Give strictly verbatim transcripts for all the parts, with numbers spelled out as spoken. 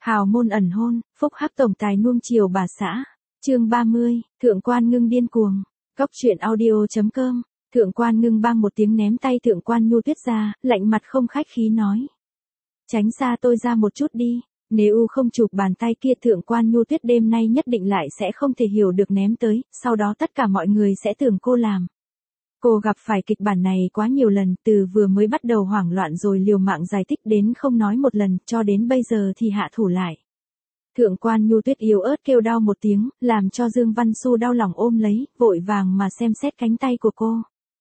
Hào môn ẩn hôn, phúc hắc tổng tài nuông chiều bà xã. Chương ba mươi, Thượng quan Ngưng điên cuồng. Cóc truyện audio chấm com. Thượng quan Ngưng bang một tiếng ném tay Thượng quan Nhu Tuyết ra, lạnh mặt không khách khí nói: "Tránh xa tôi ra một chút đi, nếu không chụp bàn tay kia Thượng quan Nhu Tuyết đêm nay nhất định lại sẽ không thể hiểu được ném tới, sau đó tất cả mọi người sẽ tưởng cô làm." Cô gặp phải kịch bản này quá nhiều lần, từ vừa mới bắt đầu hoảng loạn rồi liều mạng giải thích đến không nói một lần, cho đến bây giờ thì hạ thủ lại. Thượng quan Nhu Tuyết yếu ớt kêu đau một tiếng, làm cho Dương Văn Xu đau lòng ôm lấy, vội vàng mà xem xét cánh tay của cô.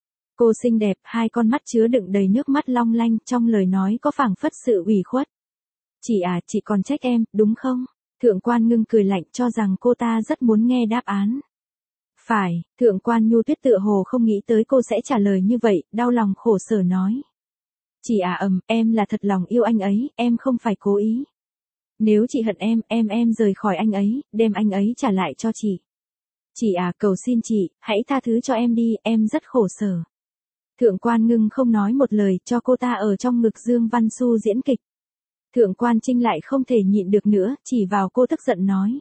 Cô xinh đẹp, hai con mắt chứa đựng đầy nước mắt long lanh, trong lời nói có phảng phất sự ủy khuất. "Chị à, chị còn trách em, đúng không?" Thượng quan Ngưng cười lạnh, cho rằng cô ta rất muốn nghe đáp án. "Phải." Thượng quan Nhu Tuyết tựa hồ không nghĩ tới cô sẽ trả lời như vậy, đau lòng khổ sở nói: "Chị à ầm, em là thật lòng yêu anh ấy, em không phải cố ý. Nếu chị hận em, em em rời khỏi anh ấy, đem anh ấy trả lại cho chị. Chị à, cầu xin chị, hãy tha thứ cho em đi, em rất khổ sở." Thượng quan Ngưng không nói một lời, cho cô ta ở trong ngực Dương Văn Xu diễn kịch. Thượng quan Trinh lại không thể nhịn được nữa, chỉ vào cô tức giận nói: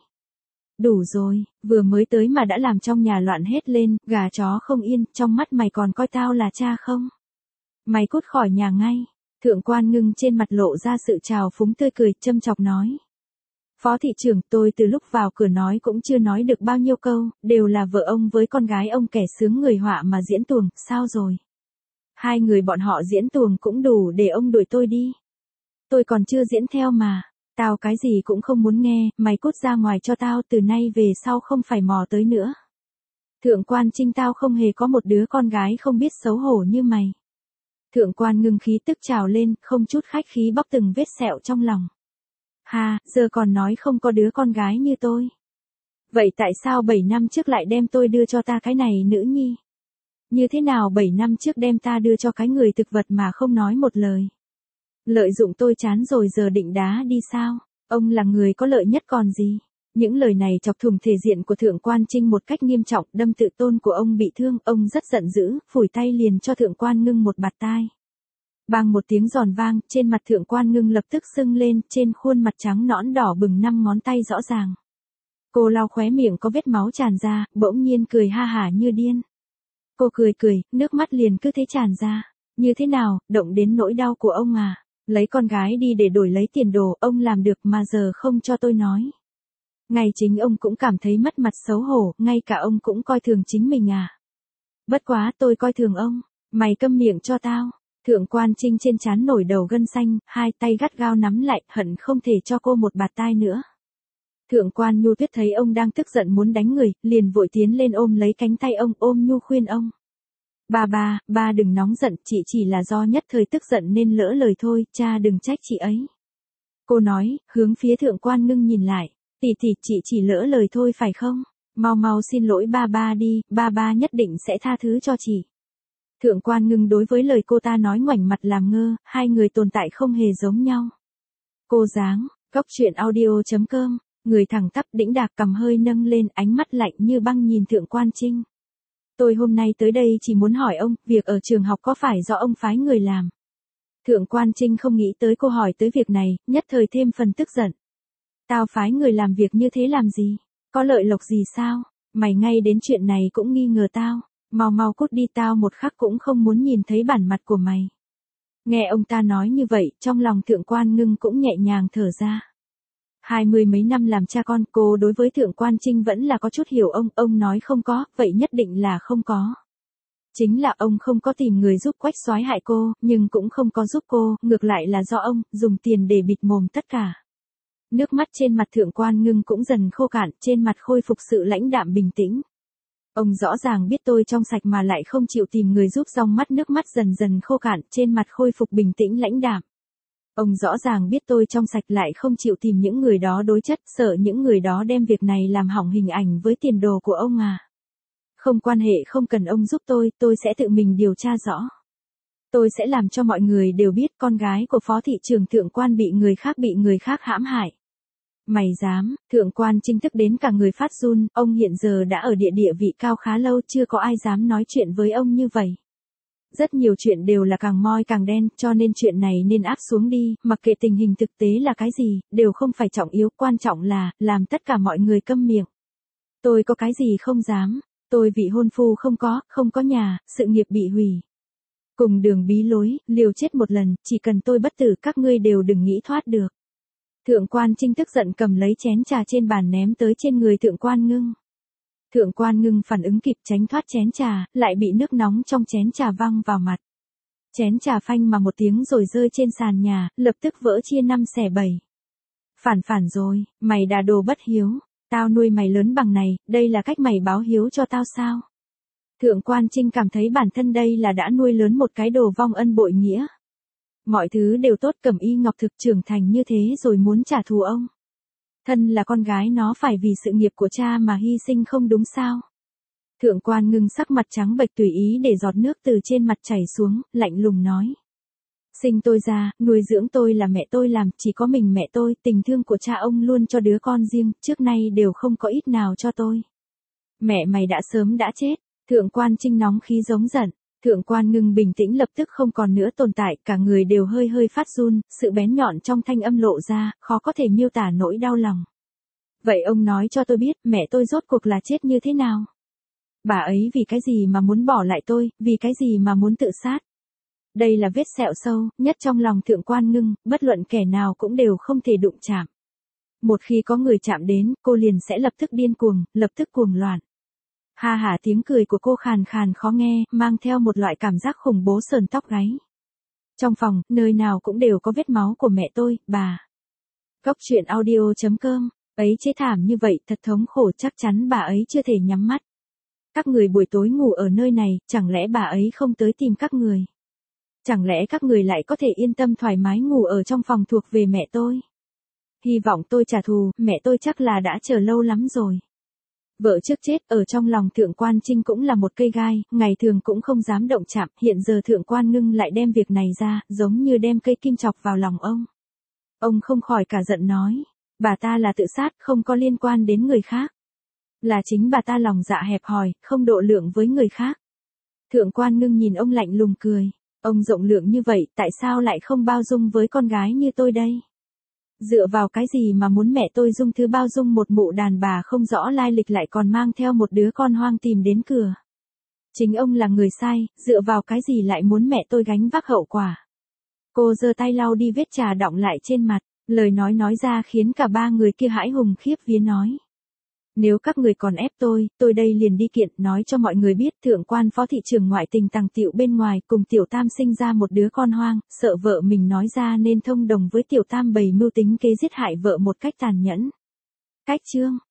"Đủ rồi, vừa mới tới mà đã làm trong nhà loạn hết lên, gà chó không yên, trong mắt mày còn coi tao là cha không? Mày cút khỏi nhà ngay." Thượng quan Ngưng trên mặt lộ ra sự trào phúng tươi cười, châm chọc nói: "Phó thị trưởng, tôi từ lúc vào cửa nói cũng chưa nói được bao nhiêu câu, đều là vợ ông với con gái ông kẻ sướng người họa mà diễn tuồng, sao rồi? Hai người bọn họ diễn tuồng cũng đủ để ông đuổi tôi đi. Tôi còn chưa diễn theo mà. Tao cái gì cũng không muốn nghe, mày cút ra ngoài cho tao, từ nay về sau không phải mò tới nữa. Thượng quan Trinh, tao không hề có một đứa con gái không biết xấu hổ như mày." Thượng quan Ngưng khí tức trào lên, không chút khách khí bóc từng vết sẹo trong lòng. "Ha, giờ còn nói không có đứa con gái như tôi. Vậy tại sao bảy năm trước lại đem tôi đưa cho ta cái này nữ nhi? Như thế nào bảy năm trước đem ta đưa cho cái người thực vật mà không nói một lời? Lợi dụng tôi chán rồi giờ định đá đi sao? Ông là người có lợi nhất còn gì?" Những lời này chọc thủng thể diện của Thượng quan Trinh một cách nghiêm trọng, đâm tự tôn của ông bị thương, ông rất giận dữ, phủi tay liền cho Thượng quan Ngưng một bạt tai. Bang một tiếng giòn vang, trên mặt Thượng quan Ngưng lập tức sưng lên, trên khuôn mặt trắng nõn đỏ bừng năm ngón tay rõ ràng. Cô lau khóe miệng có vết máu tràn ra, bỗng nhiên cười ha hả như điên. Cô cười cười, nước mắt liền cứ thế tràn ra. "Như thế nào, động đến nỗi đau của ông à? Lấy con gái đi để đổi lấy tiền đồ, ông làm được mà giờ không cho tôi nói. Ngay chính ông cũng cảm thấy mất mặt xấu hổ, ngay cả ông cũng coi thường chính mình à? Bất quá tôi coi thường ông, mày câm miệng cho tao." Thượng quan Trinh trên trán nổi đầu gân xanh, hai tay gắt gao nắm lại, hận không thể cho cô một bạt tai nữa. Thượng quan Nhu Tuyết thấy ông đang tức giận muốn đánh người, liền vội tiến lên ôm lấy cánh tay ông, ôm nhu khuyên ông: "Ba ba, ba đừng nóng giận, chị chỉ là do nhất thời tức giận nên lỡ lời thôi, cha đừng trách chị ấy." Cô nói, hướng phía Thượng quan Ngưng nhìn lại: "Tỷ tỷ, chị chỉ lỡ lời thôi phải không? Mau mau xin lỗi ba ba đi, ba ba nhất định sẽ tha thứ cho chị." Thượng quan Ngưng đối với lời cô ta nói ngoảnh mặt làm ngơ, hai người tồn tại không hề giống nhau. Cô dáng, Cóc truyện audio chấm com, người thẳng tắp đĩnh đạc cầm hơi nâng lên, ánh mắt lạnh như băng nhìn Thượng quan Trinh. "Tôi hôm nay tới đây chỉ muốn hỏi ông, việc ở trường học có phải do ông phái người làm?" Thượng quan Trinh không nghĩ tới cô hỏi tới việc này, nhất thời thêm phần tức giận. "Tao phái người làm việc như thế làm gì? Có lợi lộc gì sao? Mày ngay đến chuyện này cũng nghi ngờ tao. Mau mau cút đi, tao một khắc cũng không muốn nhìn thấy bản mặt của mày." Nghe ông ta nói như vậy, trong lòng Thượng quan Ngưng cũng nhẹ nhàng thở ra. Hai mươi mấy năm làm cha con, cô đối với Thượng quan Trinh vẫn là có chút hiểu ông, ông nói không có, vậy nhất định là không có. Chính là ông không có tìm người giúp Quách Soái hại cô, nhưng cũng không có giúp cô, ngược lại là do ông, dùng tiền để bịt mồm tất cả. Nước mắt trên mặt Thượng quan Ngưng cũng dần khô cạn, trên mặt khôi phục sự lãnh đạm bình tĩnh. "Ông rõ ràng biết tôi trong sạch mà lại không chịu tìm người giúp." Dòng mắt nước mắt dần dần khô cạn, trên mặt khôi phục bình tĩnh lãnh đạm. "Ông rõ ràng biết tôi trong sạch lại không chịu tìm những người đó đối chất, sợ những người đó đem việc này làm hỏng hình ảnh với tiền đồ của ông à? Không quan hệ, không cần ông giúp tôi, tôi sẽ tự mình điều tra rõ. Tôi sẽ làm cho mọi người đều biết con gái của Phó thị trưởng Thượng quan bị người khác bị người khác hãm hại." "Mày dám?" Thượng quan Trinh tức đến cả người phát run, ông hiện giờ đã ở địa địa vị cao khá lâu, chưa có ai dám nói chuyện với ông như vậy. Rất nhiều chuyện đều là càng moi càng đen, cho nên chuyện này nên áp xuống đi, mặc kệ tình hình thực tế là cái gì, đều không phải trọng yếu, quan trọng là, làm tất cả mọi người câm miệng. Tôi có cái gì không dám, tôi vị hôn phu không có, không có nhà, sự nghiệp bị hủy. Cùng đường bí lối, liều chết một lần, chỉ cần tôi bất tử các ngươi đều đừng nghĩ thoát được. Thượng quan Trinh tức giận cầm lấy chén trà trên bàn ném tới trên người thượng quan ngưng. Thượng quan ngưng phản ứng kịp tránh thoát chén trà, lại bị nước nóng trong chén trà văng vào mặt. Chén trà phanh mà một tiếng rồi rơi trên sàn nhà, lập tức vỡ chia năm xẻ bảy. Phản phản rồi, mày đà đồ bất hiếu, tao nuôi mày lớn bằng này, đây là cách mày báo hiếu cho tao sao? Thượng quan Trinh cảm thấy bản thân đây là đã nuôi lớn một cái đồ vong ân bội nghĩa. Mọi thứ đều tốt, Cẩm Y Ngọc thực trưởng thành như thế rồi muốn trả thù ông. Thân là con gái nó phải vì sự nghiệp của cha mà hy sinh không đúng sao? Thượng quan ngưng sắc mặt trắng bệch tùy ý để giọt nước từ trên mặt chảy xuống, lạnh lùng nói. Sinh tôi ra, nuôi dưỡng tôi là mẹ tôi làm, chỉ có mình mẹ tôi, tình thương của cha ông luôn cho đứa con riêng, trước nay đều không có ít nào cho tôi. Mẹ mày đã sớm đã chết, thượng quan Trinh nóng khí giống giận. Thượng quan ngưng bình tĩnh lập tức không còn nữa tồn tại, cả người đều hơi hơi phát run, sự bén nhọn trong thanh âm lộ ra, khó có thể miêu tả nỗi đau lòng. Vậy ông nói cho tôi biết, mẹ tôi rốt cuộc là chết như thế nào? Bà ấy vì cái gì mà muốn bỏ lại tôi, vì cái gì mà muốn tự sát? Đây là vết sẹo sâu, nhất trong lòng thượng quan ngưng, bất luận kẻ nào cũng đều không thể đụng chạm. Một khi có người chạm đến, cô liền sẽ lập tức điên cuồng, lập tức cuồng loạn. Ha ha, tiếng cười của cô khàn khàn khó nghe, mang theo một loại cảm giác khủng bố sờn tóc gáy. Trong phòng, nơi nào cũng đều có vết máu của mẹ tôi, bà. Góc truyện audio chấm com, ấy chế thảm như vậy, thật thống khổ, chắc chắn bà ấy chưa thể nhắm mắt. Các người buổi tối ngủ ở nơi này, chẳng lẽ bà ấy không tới tìm các người? Chẳng lẽ các người lại có thể yên tâm thoải mái ngủ ở trong phòng thuộc về mẹ tôi? Hy vọng tôi trả thù, mẹ tôi chắc là đã chờ lâu lắm rồi. Vợ trước chết, ở trong lòng thượng quan Trinh cũng là một cây gai, ngày thường cũng không dám động chạm, hiện giờ thượng quan ngưng lại đem việc này ra, giống như đem cây kim chọc vào lòng ông. Ông không khỏi cả giận nói, bà ta là tự sát, không có liên quan đến người khác. Là chính bà ta lòng dạ hẹp hòi, không độ lượng với người khác. Thượng quan ngưng nhìn ông lạnh lùng cười, ông rộng lượng như vậy, tại sao lại không bao dung với con gái như tôi đây? Dựa vào cái gì mà muốn mẹ tôi dung thứ bao dung một mụ đàn bà không rõ lai lịch lại còn mang theo một đứa con hoang tìm đến cửa? Chính ông là người sai, dựa vào cái gì lại muốn mẹ tôi gánh vác hậu quả? Cô giơ tay lau đi vết trà đọng lại trên mặt, lời nói nói ra khiến cả ba người kia hãi hùng khiếp vía nói. Nếu các người còn ép tôi, tôi đây liền đi kiện, nói cho mọi người biết thượng quan phó thị trưởng ngoại tình tàng tiệu bên ngoài cùng tiểu tam sinh ra một đứa con hoang, sợ vợ mình nói ra nên thông đồng với tiểu tam bày mưu tính kế giết hại vợ một cách tàn nhẫn. Cách chương